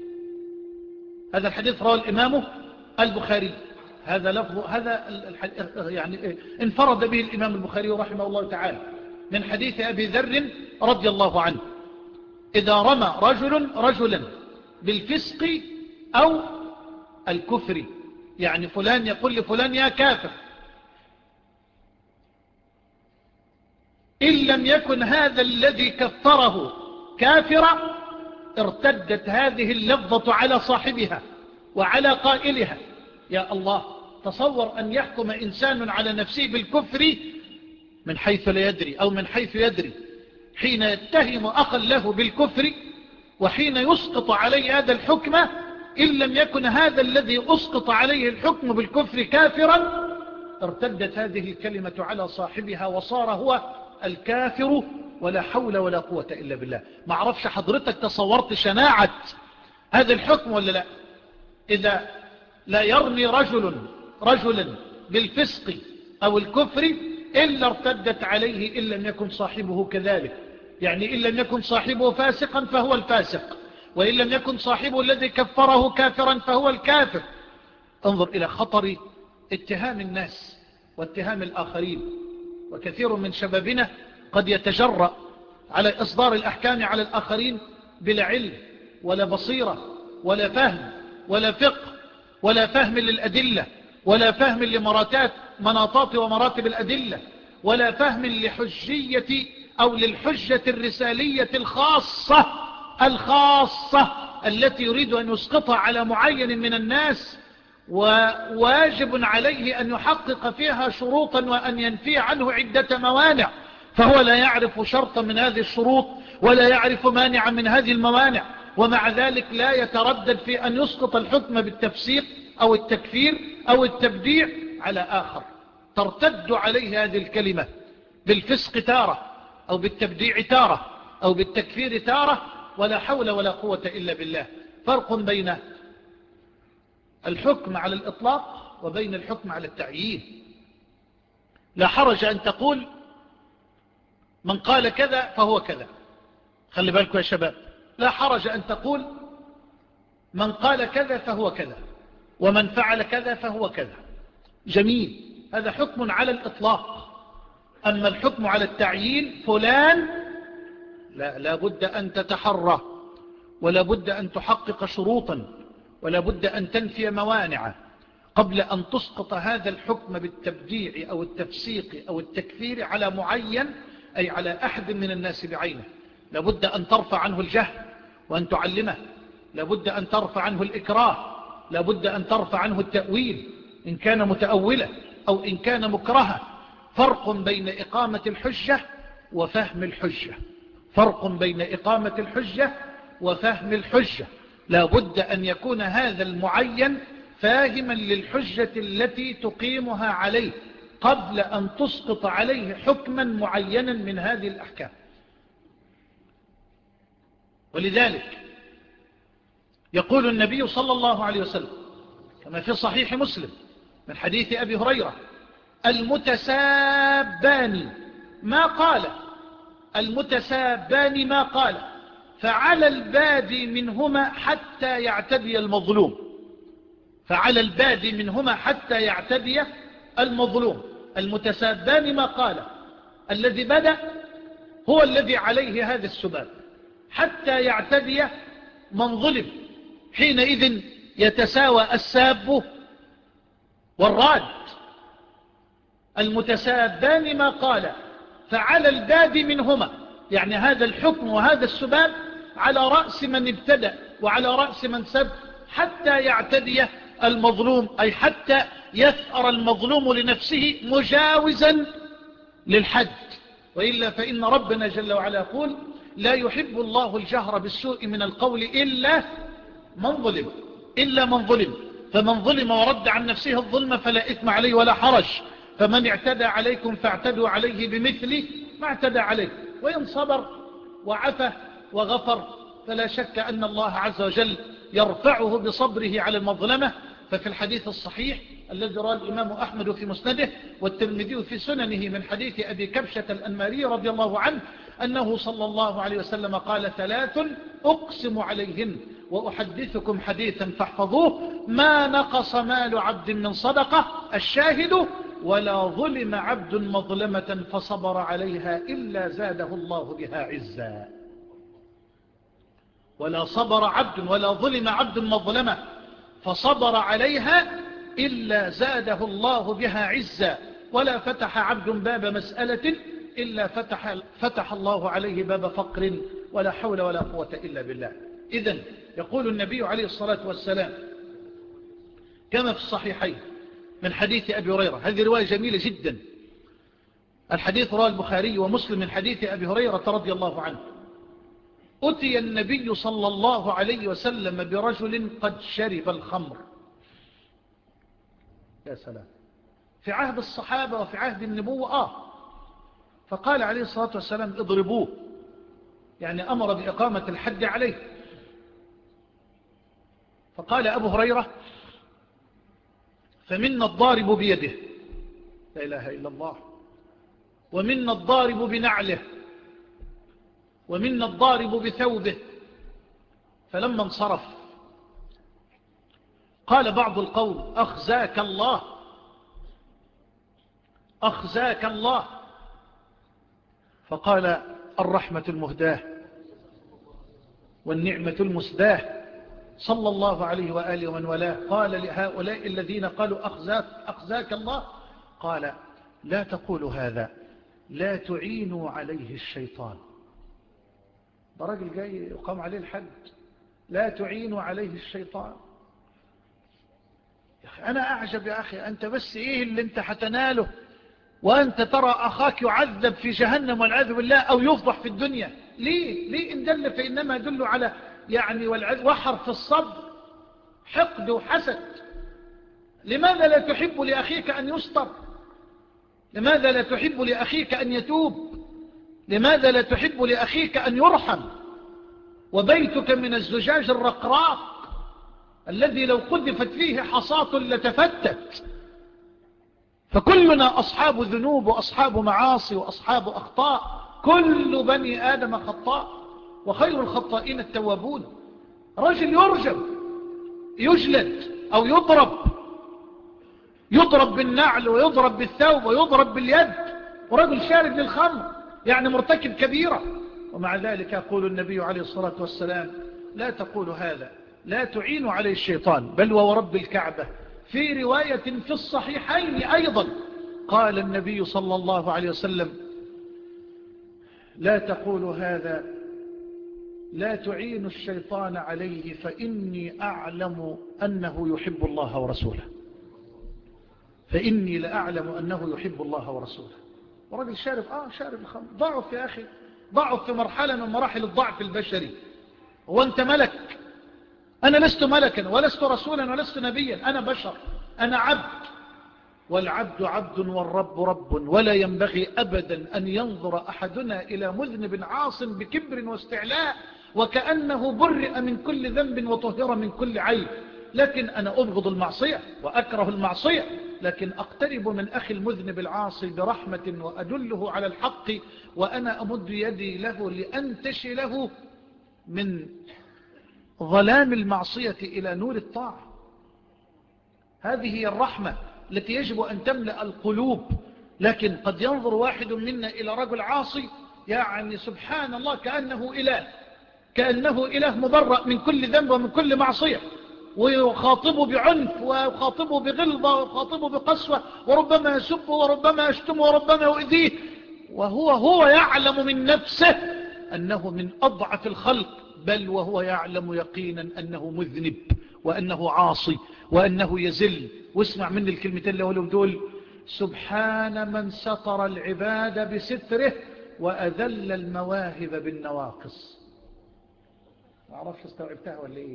Speaker 1: هذا الحديث رواه الإمام البخاري. هذا لفظ هذا يعني انفرد به الإمام البخاري رحمه الله تعالى من حديث أبي ذر رضي الله عنه: إذا رمى رجل رجلا بالفسق أو الكفر، يعني فلان يقول لفلان يا كافر. إن لم يكن هذا الذي كفره كافرا ارتدت هذه اللفظة على صاحبها وعلى قائلها. يا الله، تصور أن يحكم إنسان على نفسه بالكفر من حيث لا يدري أو من حيث يدري، حين يتهم أخا له بالكفر وحين يسقط عليه هذا الحكم. إن لم يكن هذا الذي أسقط عليه الحكم بالكفر كافرا ارتدت هذه الكلمة على صاحبها وصار هو الكافر، ولا حول ولا قوة إلا بالله. ما عرفش حضرتك تصورت شناعة هذا الحكم ولا لا؟ إذا لا يرمي رجل رجلا بالفسق أو الكفر إلا ارتدت عليه إن لم يكن صاحبه كذلك. يعني إن لم يكن صاحبه فاسقا فهو الفاسق، وإن لم يكن صاحبه الذي كفره كافرا فهو الكافر. انظر إلى خطر اتهام الناس واتهام الآخرين. وكثير من شبابنا قد يتجرأ على إصدار الأحكام على الآخرين بلا علم ولا بصيرة ولا فهم ولا فقه ولا فهم للأدلة ولا فهم لمراتات مناطات ومراتب الأدلة ولا فهم لحجية أو للحجة الرسالية الخاصة الخاصة التي يريد أن يسقطها على معين من الناس، وواجب عليه أن يحقق فيها شروطا وأن ينفي عنه عدة موانع، فهو لا يعرف شرطا من هذه الشروط ولا يعرف مانعا من هذه الموانع، ومع ذلك لا يتردد في أن يسقط الحكم بالتفسيق أو التكفير أو التبديع على آخر. ترتد عليه هذه الكلمة بالفسق تارة أو بالتبديع تارة أو بالتكفير تارة، ولا حول ولا قوة إلا بالله. فرق بين الحكم على الإطلاق وبين الحكم على التعيين. لا حرج أن تقول من قال كذا فهو كذا. خلي بالكم يا شباب، لا حرج أن تقول من قال كذا فهو كذا ومن فعل كذا فهو كذا. جميل، هذا حكم على الإطلاق. أما الحكم على التعيين فلان، لا, لا بد أن تتحرى ولا بد أن تحقق شروطا ولا بد أن تنفي موانع قبل أن تسقط هذا الحكم بالتبديع أو التفسيق أو التكفير على معين، أي على أحد من الناس بعينه. لابد أن ترفع عنه الجهل وأن تعلمه، لابد أن ترفع عنه الإكراه، لابد أن ترفع عنه التأويل إن كان متأولا أو إن كان مكرها. فرق بين إقامة الحجة وفهم الحجة، فرق بين إقامة الحجة وفهم الحجة. لابد أن يكون هذا المعين فاهما للحجة التي تقيمها عليه قبل أن تسقط عليه حكما معينا من هذه الأحكام. ولذلك يقول النبي صلى الله عليه وسلم كما في صحيح مسلم من حديث أبي هريرة: المتسابان ما قال المتسابان ما قال فعلى البادي منهما حتى يعتدي المظلوم، فعلى البادي منهما حتى يعتدي المظلوم. المتسابان ما قال، الذي بدأ هو الذي عليه هذا السباب حتى يعتدي من ظلم، حينئذ يتساوى الساب والراد. المتسابان ما قال فعلى البادي منهما، يعني هذا الحكم وهذا السباب على رأس من ابتدأ وعلى رأس من سب حتى يعتدي المظلوم، أي حتى يثأر المظلوم لنفسه مجاوزا للحد. وإلا فإن ربنا جل وعلا يقول: لا يحب الله الجهر بالسوء من القول إلا من ظلم، إلا من ظلم. فمن ظلم ورد عن نفسه الظلم فلا إثم عليه ولا حرج. فمن اعتدى عليكم فاعتدوا عليه بمثل ما اعتدى عليه، وإن صبر وعفى وغفر فلا شك أن الله عز وجل يرفعه بصبره على المظلمة. ففي الحديث الصحيح الذي رواه الإمام أحمد في مسنده والترمذي في سننه من حديث أبي كبشة الأنماري رضي الله عنه أنه صلى الله عليه وسلم قال: ثلاث أقسم عليهن وأحدثكم حديثا فاحفظوه: ما نقص مال عبد من صدقة، الشاهد، ولا ظلم عبد مظلمة فصبر عليها إلا زاده الله بها عزا. ولا صبر عبد ولا ظلم عبد مظلمة فصبر عليها إلا زاده الله بها عزا، ولا فتح عبد باب مسألة إلا فتح, فتح الله عليه باب فقر، ولا حول ولا قوة إلا بالله. إذن يقول النبي عليه الصلاة والسلام كما في الصحيحين من حديث أبي هريرة، هذه رواية جميلة جدا، الحديث رواه البخاري ومسلم من حديث أبي هريرة رضي الله عنه: أتي النبي صلى الله عليه وسلم برجل قد شرب الخمر. يا سلام، في عهد الصحابة وفي عهد النبوة آه فقال عليه الصلاة والسلام: اضربوه، يعني أمر بإقامة الحد عليه. فقال أبو هريرة: فمنا الضارب بيده، لا إله إلا الله، ومنا الضارب بنعله، ومنا الضارب بثوبه. فلما انصرف قال بعض القوم: أخزاك الله، أخزاك الله. فقال: الرحمة المهداة والنعمة المسداة صلى الله عليه وآله ومن والاه. قال لهؤلاء الذين قالوا أخزاك, أخزاك الله: قال: لا تقولوا هذا، لا تعينوا عليه الشيطان. ده راجل جاي يقام عليه الحد، لا تعينوا عليه الشيطان. يا أخي أنا أعجب يا أخي، أنت بس إيه اللي أنت حتناله وأنت ترى أخاك يعذب في جهنم والعياذ بالله أو يفضح في الدنيا؟ ليه؟ ليه إن دل فإنما يدل على يعني وحر في الصدر، حقد وحسد. لماذا لا تحب لأخيك أن يستر؟ لماذا لا تحب لأخيك أن يتوب؟ لماذا لا تحب لأخيك أن يرحم؟ وبيتك من الزجاج الرقراق الذي لو قذفت فيه حصاة لتفتت. فكلنا أصحاب ذنوب وأصحاب معاصي وأصحاب أخطاء، كل بني آدم خطاء وخير الخطائين التوابون. رجل يرجم، يجلد أو يضرب، يضرب بالنعل ويضرب بالثوب ويضرب باليد، ورجل شارب للخمر يعني مرتكب كبيرة. ومع ذلك يقول النبي عليه الصلاة والسلام: لا تقولوا هذا، لا تعينوا عليه الشيطان. بل ورب الكعبة في رواية في الصحيحين أيضا قال النبي صلى الله عليه وسلم: لا تقولوا هذا، لا تعينوا الشيطان عليه، فإني أعلم أنه يحب الله ورسوله، فإني لأعلم أنه يحب الله ورسوله. ورجل شارب آه شارب الخمر، ضعف يا أخي، ضعف في مرحلة من مراحل الضعف البشري. وأنت ملك، أنا لست ملكا ولست رسولا ولست نبيا، أنا بشر، أنا عبد، والعبد عبد والرب رب. ولا ينبغي أبدا أن ينظر أحدنا إلى مذنب عاص بكبر واستعلاء وكأنه برئ من كل ذنب وطهر من كل عيب. لكن أنا أبغض المعصية وأكره المعصية، لكن أقترب من أخي المذنب العاصي برحمة وأدله على الحق، وأنا أمد يدي له لأنتشي له من ظلام المعصية إلى نور الطاعة. هذه هي الرحمة التي يجب أن تملأ القلوب. لكن قد ينظر واحد منا إلى رجل عاصي، يعني سبحان الله كأنه إله، كأنه إله مبرأ من كل ذنب ومن كل معصية، ويخاطبه بعنف ويخاطبه بغلظة ويخاطبه بقسوة، وربما يسبه وربما يشتمه وربما يؤذيه، وهو هو يعلم من نفسه أنه من أضعف الخلق، بل وهو يعلم يقينا أنه مذنب وأنه عاصي وأنه يزل. واسمع مني الكلمتين اللي هو دول: سبحان من ستر العباد بستره وأذل المواهب بالنواقص. ما أعرفش استوعبتها ولا إيه؟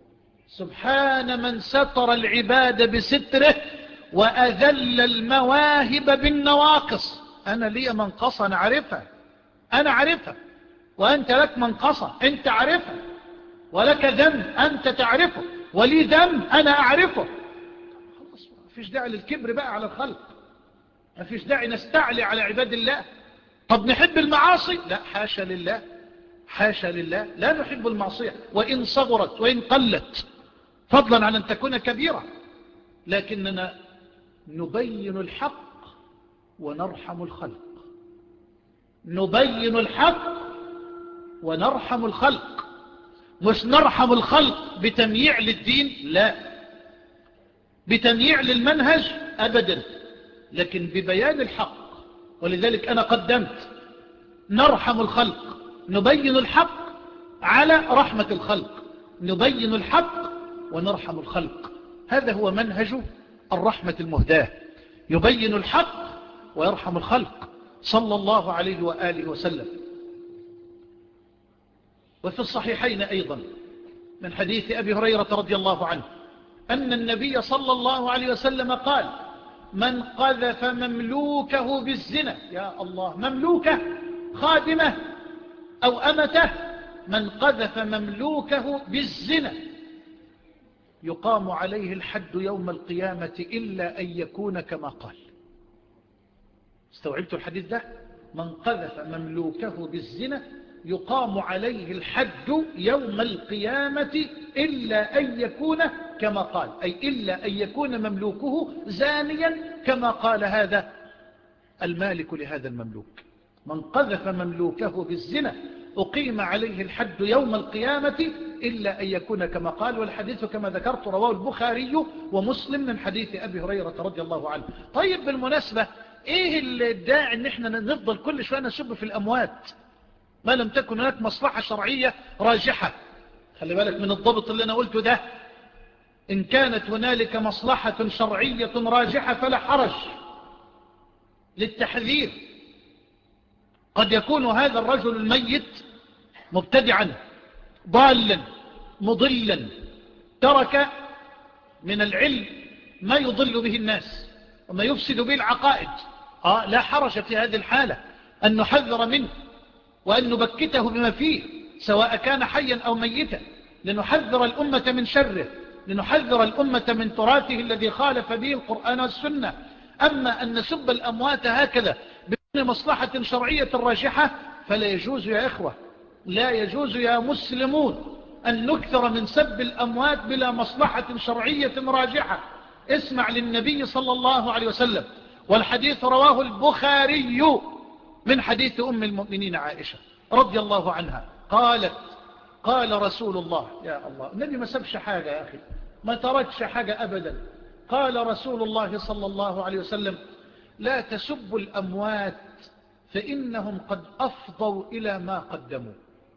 Speaker 1: سبحان من ستر العباد بستره وأذل المواهب بالنواقص. أنا لي منقصة أنا عارفها، أنا عارفها، وأنت لك منقصة أنت عارفها، ولك ذنب أنت تعرفه، ولي ذنب أنا أعرفه. خلاص ما فيش داعي للكبر بقى على الخلق، ما فيش داعي نستعلي على عباد الله. طب نحب المعاصي؟ لا، حاشا لله، حاشا لله، لا نحب المعصية وإن صغرت وإن قلت، فضلا عن أن تكون كبيرة، لكننا نبين الحق ونرحم الخلق. نبين الحق ونرحم الخلق، مش نرحم الخلق بتمييع للدين، لا، بتمييع للمنهج أبدا، لكن ببيان الحق. ولذلك أنا قدمت نرحم الخلق، نبين الحق على رحمة الخلق، نبين الحق ونرحم الخلق. هذا هو منهج الرحمة المهداة، يبين الحق ويرحم الخلق صلى الله عليه وآله وسلم. وفي الصحيحين أيضا من حديث أبي هريرة رضي الله عنه أن النبي صلى الله عليه وسلم قال: من قذف مملوكه بالزنا، يا الله، مملوكه، خادمه أو أمته، من قذف مملوكه بالزنا يقام عليه الحد يوم القيامة إلا أن يكون كما قال. استوعبت الحديث ده؟ من قذف مملوكه بالزنا يقام عليه الحد يوم القيامة إلا أن يكون كما قال، أي إلا أن يكون مملوكه زانيا كما قال هذا المالك لهذا المملوك. من قذف مملوكه بالزنا أقيم عليه الحد يوم القيامة إلا أن يكون كما قال. والحديث كما ذكرت رواه البخاري ومسلم من حديث أبي هريرة رضي الله عنه. طيب بالمناسبة، إيه الداعي إن إحنا نفضل كل شوية نسب في الأموات ما لم تكن هناك مصلحة شرعية راجحة؟ خلي بالك من الضبط اللي أنا قلته ده. إن كانت هنالك مصلحة شرعية راجحة فلا حرج للتحذير. قد يكون هذا الرجل الميت مبتدعا ضالا مضلا، ترك من العلم ما يضل به الناس وما يفسد به العقائد. آه لا حرج في هذه الحالة أن نحذر منه وأن نبكته بما فيه سواء كان حيا أو ميتا، لنحذر الأمة من شره، لنحذر الأمة من تراثه الذي خالف به القرآن والسنة. أما أن نسب الأموات هكذا بدون مصلحة شرعية راجحة فلا يجوز يا إخوة، لا يجوز يا مسلمون أن نكثر من سب الأموات بلا مصلحة شرعية راجحة. اسمع للنبي صلى الله عليه وسلم، والحديث رواه البخاري من حديث أم المؤمنين عائشة رضي الله عنها قالت: قال رسول الله، يا الله، النبي ما سبش حاجة يا أخي، ما تركش حاجة أبدا. قال رسول الله صلى الله عليه وسلم: لا تسبوا الأموات فإنهم قد أفضوا إلى ما قدموا.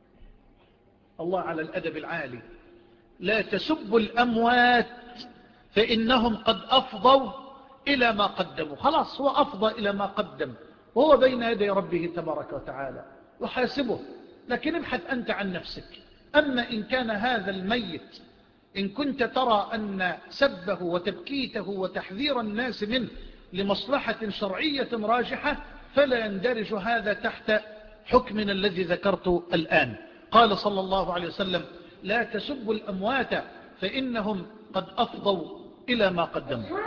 Speaker 1: الله على الأدب العالي. لا تسبوا الأموات فإنهم قد أفضوا إلى ما قدموا. خلاص، هو أفضى إلى ما قدم وهو بين يدي ربه تبارك وتعالى يحاسبه. لكن ابحث أنت عن نفسك. أما إن كان هذا الميت إن كنت ترى أن سبه وتبكيته وتحذير الناس منه لمصلحة شرعية راجحة فلا يندرج هذا تحت حكمنا الذي ذكرت الآن. قال صلى الله عليه وسلم: لا تسبوا الأموات فإنهم قد أفضوا إلى ما قدموا.